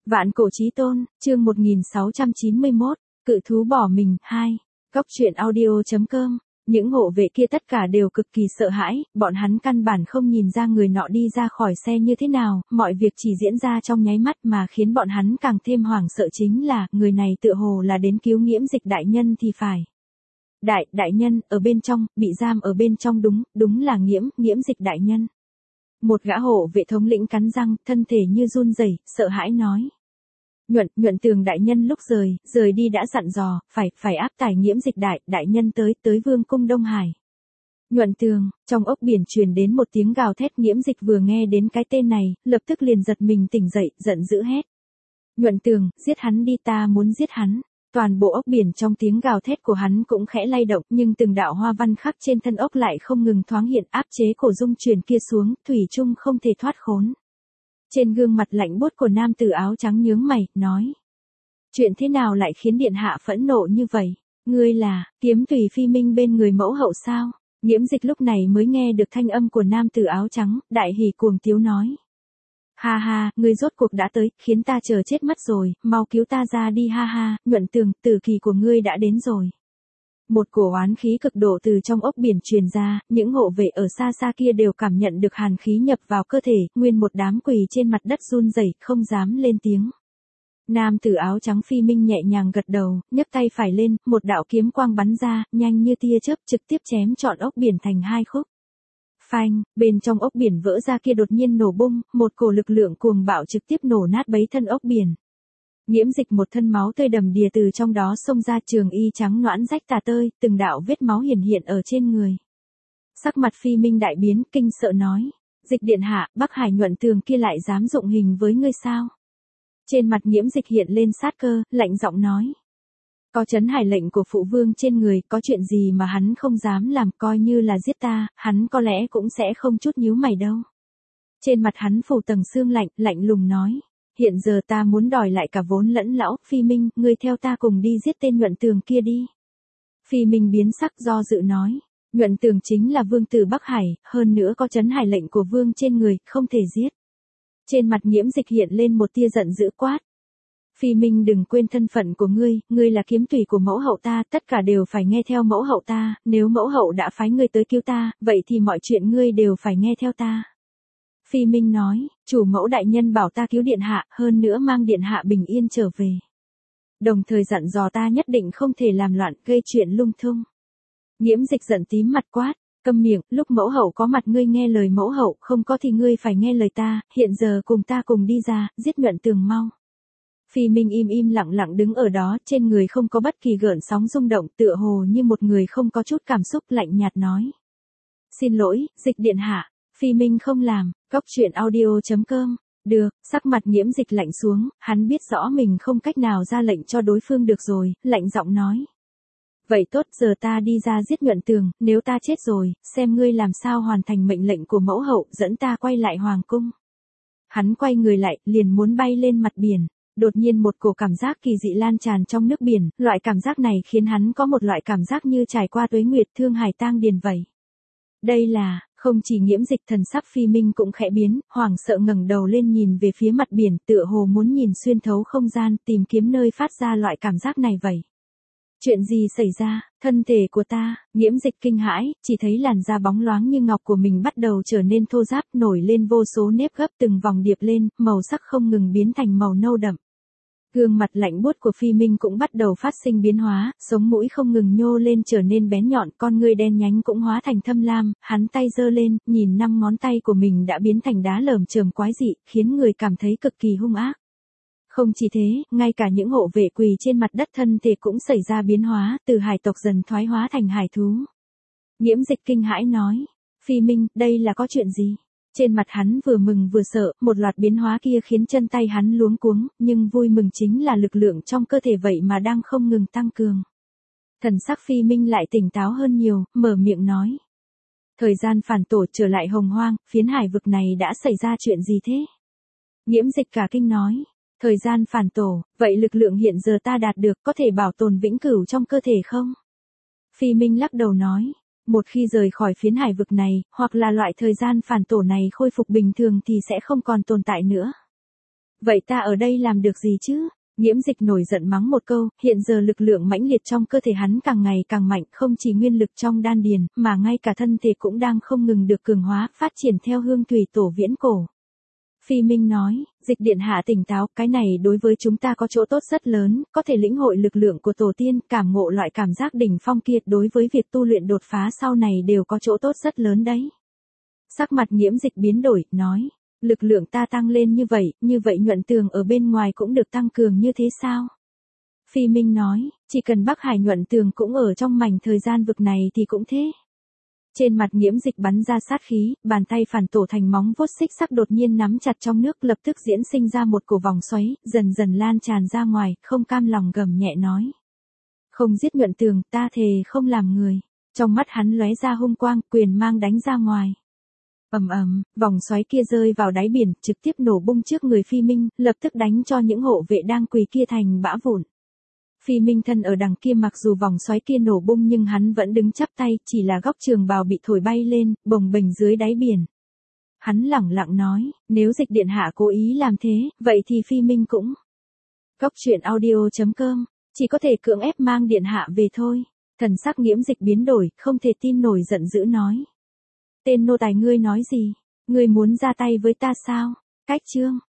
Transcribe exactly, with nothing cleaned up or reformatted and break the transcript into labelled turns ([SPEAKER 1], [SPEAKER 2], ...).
[SPEAKER 1] Vạn cổ chí tôn, chương một nghìn sáu trăm chín mươi mốt, cự thú bỏ mình, hai. Góc truyện audio.com. Những hộ vệ kia tất cả đều cực kỳ sợ hãi, bọn hắn căn bản không nhìn ra người nọ đi ra khỏi xe như thế nào, mọi việc chỉ diễn ra trong nháy mắt mà khiến bọn hắn càng thêm hoảng sợ chính là, người này tựa hồ là đến cứu Nghiễm Dịch đại nhân thì phải. Đại, đại nhân, ở bên trong, bị giam ở bên trong đúng, đúng là Nghiễm, Nghiễm Dịch đại nhân. Một gã hộ vệ thống lĩnh cắn răng, thân thể như run rẩy, sợ hãi nói. Nhuận, nhuận tường đại nhân lúc rời, rời đi đã dặn dò, phải, phải áp tải Nghiễm Dịch đại, đại nhân tới, tới vương cung Đông Hải. Nhuận tường, trong ốc biển truyền đến một tiếng gào thét. Nghiễm Dịch vừa nghe đến cái tên này, lập tức liền giật mình tỉnh dậy, giận dữ hét. Nhuận tường, giết hắn đi, ta muốn giết hắn. Toàn bộ ốc biển trong tiếng gào thét của hắn cũng khẽ lay động, nhưng từng đạo hoa văn khắc trên thân ốc lại không ngừng thoáng hiện, áp chế cổ dung truyền kia xuống, thủy chung không thể thoát khốn. Trên gương mặt lạnh buốt của nam tử áo trắng nhướng mày, nói. Chuyện thế nào lại khiến điện hạ phẫn nộ như vậy? Ngươi là, Kiếm Tùy Phi Minh bên người mẫu hậu sao? Nghiễm Dịch lúc này mới nghe được thanh âm của nam tử áo trắng, đại hỉ cuồng tiếu nói. Ha ha, ngươi rốt cuộc đã tới, khiến ta chờ chết mất rồi, mau cứu ta ra đi ha ha, Nhuận tường, tử kỳ của ngươi đã đến rồi. Một cổ oán khí cực độ từ trong ốc biển truyền ra, những hộ vệ ở xa xa kia đều cảm nhận được hàn khí nhập vào cơ thể, nguyên một đám quỳ trên mặt đất run rẩy, không dám lên tiếng. Nam tử áo trắng Phi Minh nhẹ nhàng gật đầu, nhấc tay phải lên, một đạo kiếm quang bắn ra, nhanh như tia chớp trực tiếp chém trọn ốc biển thành hai khúc. Phanh, bên trong ốc biển vỡ ra kia đột nhiên nổ bung, một cổ lực lượng cuồng bạo trực tiếp nổ nát bấy thân ốc biển. Nghiễm Dịch một thân máu tươi đầm đìa từ trong đó xông ra, trường y trắng nõn rách tả tơi, từng đạo vết máu hiển hiện ở trên người. Sắc mặt Phi Minh đại biến, kinh sợ nói. Dịch điện hạ, Bắc Hải Nhuận tường kia lại dám dụng hình với ngươi sao? Trên mặt Nghiễm Dịch hiện lên sát cơ, lạnh giọng nói. Có trấn hải lệnh của phụ vương trên người, có chuyện gì mà hắn không dám làm, coi như là giết ta, hắn có lẽ cũng sẽ không chút nhíu mày đâu. Trên mặt hắn phủ tầng sương lạnh, lạnh lùng nói. Hiện giờ ta muốn đòi lại cả vốn lẫn lão, Phi Minh, ngươi theo ta cùng đi giết tên Nhuận tường kia đi. Phi Minh biến sắc do dự nói. Nhuận tường chính là vương tử Bắc Hải, hơn nữa có trấn hải lệnh của vương trên người, không thể giết. Trên mặt Nghiễm Dịch hiện lên một tia giận dữ quát. Phi Minh đừng quên thân phận của ngươi, ngươi là kiếm tùy của mẫu hậu ta, tất cả đều phải nghe theo mẫu hậu ta, nếu mẫu hậu đã phái ngươi tới cứu ta, vậy thì mọi chuyện ngươi đều phải nghe theo ta. Phi Minh nói, chủ mẫu đại nhân bảo ta cứu điện hạ, hơn nữa mang điện hạ bình yên trở về. Đồng thời dặn dò ta nhất định không thể làm loạn, gây chuyện lung tung. Nghiễm Dịch giận tím mặt quát, câm miệng, lúc mẫu hậu có mặt ngươi nghe lời mẫu hậu, không có thì ngươi phải nghe lời ta, hiện giờ cùng ta cùng đi ra, giết Nhuận tường mau. Phi Minh im im lặng lặng đứng ở đó, trên người không có bất kỳ gợn sóng rung động, tựa hồ như một người không có chút cảm xúc, lạnh nhạt nói. Xin lỗi, Dịch điện hạ. Phi Minh không làm, góc truyện audio.com. Được, sắc mặt Nghiễm Dịch lạnh xuống, hắn biết rõ mình không cách nào ra lệnh cho đối phương được rồi, lạnh giọng nói. Vậy tốt, giờ ta đi ra giết Nhuận tường, nếu ta chết rồi, xem ngươi làm sao hoàn thành mệnh lệnh của mẫu hậu, dẫn ta quay lại hoàng cung. Hắn quay người lại, liền muốn bay lên mặt biển. Đột nhiên một cổ cảm giác kỳ dị lan tràn trong nước biển, loại cảm giác này khiến hắn có một loại cảm giác như trải qua tuế nguyệt thương hải tang điền vậy. Đây là, không chỉ Nghiễm Dịch, thần sắc Phi Minh cũng khẽ biến, hoảng sợ ngẩng đầu lên nhìn về phía mặt biển, tựa hồ muốn nhìn xuyên thấu không gian, tìm kiếm nơi phát ra loại cảm giác này vậy. Chuyện gì xảy ra, thân thể của ta? Nghiễm Dịch kinh hãi, chỉ thấy làn da bóng loáng như ngọc của mình bắt đầu trở nên thô ráp, nổi lên vô số nếp gấp, từng vòng điệp lên, màu sắc không ngừng biến thành màu nâu đậm. Gương mặt lạnh buốt của Phi Minh cũng bắt đầu phát sinh biến hóa, sống mũi không ngừng nhô lên trở nên bén nhọn, con ngươi đen nhánh cũng hóa thành thâm lam, hắn tay giơ lên, nhìn năm ngón tay của mình đã biến thành đá lởm chởm quái dị, khiến người cảm thấy cực kỳ hung ác. Không chỉ thế, ngay cả những hộ vệ quỳ trên mặt đất thân thể cũng xảy ra biến hóa, từ hải tộc dần thoái hóa thành hải thú. Nghiễm Dịch kinh hãi nói, Phi Minh, đây là có chuyện gì? Trên mặt hắn vừa mừng vừa sợ, một loạt biến hóa kia khiến chân tay hắn luống cuống, nhưng vui mừng chính là lực lượng trong cơ thể vậy mà đang không ngừng tăng cường. Thần sắc Phi Minh lại tỉnh táo hơn nhiều, mở miệng nói. Thời gian phản tổ trở lại hồng hoang, phiến hải vực này đã xảy ra chuyện gì thế? Nghiễm Dịch cả kinh nói. Thời gian phản tổ, vậy lực lượng hiện giờ ta đạt được có thể bảo tồn vĩnh cửu trong cơ thể không? Phi Minh lắc đầu nói. Một khi rời khỏi phiến hải vực này, hoặc là loại thời gian phản tổ này khôi phục bình thường thì sẽ không còn tồn tại nữa. Vậy ta ở đây làm được gì chứ? Nhiễm Dịch nổi giận mắng một câu, hiện giờ lực lượng mãnh liệt trong cơ thể hắn càng ngày càng mạnh, không chỉ nguyên lực trong đan điền, mà ngay cả thân thể cũng đang không ngừng được cường hóa, phát triển theo hương thủy tổ viễn cổ. Phi Minh nói, Dịch điện hạ tỉnh táo, cái này đối với chúng ta có chỗ tốt rất lớn, có thể lĩnh hội lực lượng của tổ tiên, cảm ngộ loại cảm giác đỉnh phong kia, đối với việc tu luyện đột phá sau này đều có chỗ tốt rất lớn đấy. Sắc mặt Nhiễm Dịch biến đổi, nói, lực lượng ta tăng lên như vậy, như vậy Nhuận Tường ở bên ngoài cũng được tăng cường như thế sao? Phi Minh nói, chỉ cần Bắc Hải Nhuận Tường cũng ở trong mảnh thời gian vực này thì cũng thế. Trên mặt Nhiễm Dịch bắn ra sát khí, bàn tay phản tổ thành móng vuốt xích sắc đột nhiên nắm chặt trong nước, lập tức diễn sinh ra một cổ vòng xoáy, dần dần lan tràn ra ngoài, không cam lòng gầm nhẹ nói. Không giết Nhuận Tường, ta thề không làm người. Trong mắt hắn lóe ra hung quang, quyền mang đánh ra ngoài. Ầm ầm, vòng xoáy kia rơi vào đáy biển, trực tiếp nổ bung trước người Phi Minh, lập tức đánh cho những hộ vệ đang quỳ kia thành bã vụn. Phi Minh thân ở đằng kia, mặc dù vòng xoáy kia nổ bung nhưng hắn vẫn đứng chắp tay, chỉ là góc trường bào bị thổi bay lên, bồng bềnh dưới đáy biển. Hắn lẳng lặng nói, nếu Dịch điện hạ cố ý làm thế, vậy thì Phi Minh cũng. Góc truyện audio chấm com, chỉ có thể cưỡng ép mang điện hạ về thôi. Thần sắc Nhiễm Dịch biến đổi, không thể tin nổi, giận dữ nói. Tên nô tài ngươi nói gì? Ngươi muốn ra tay với ta sao? Cách chương.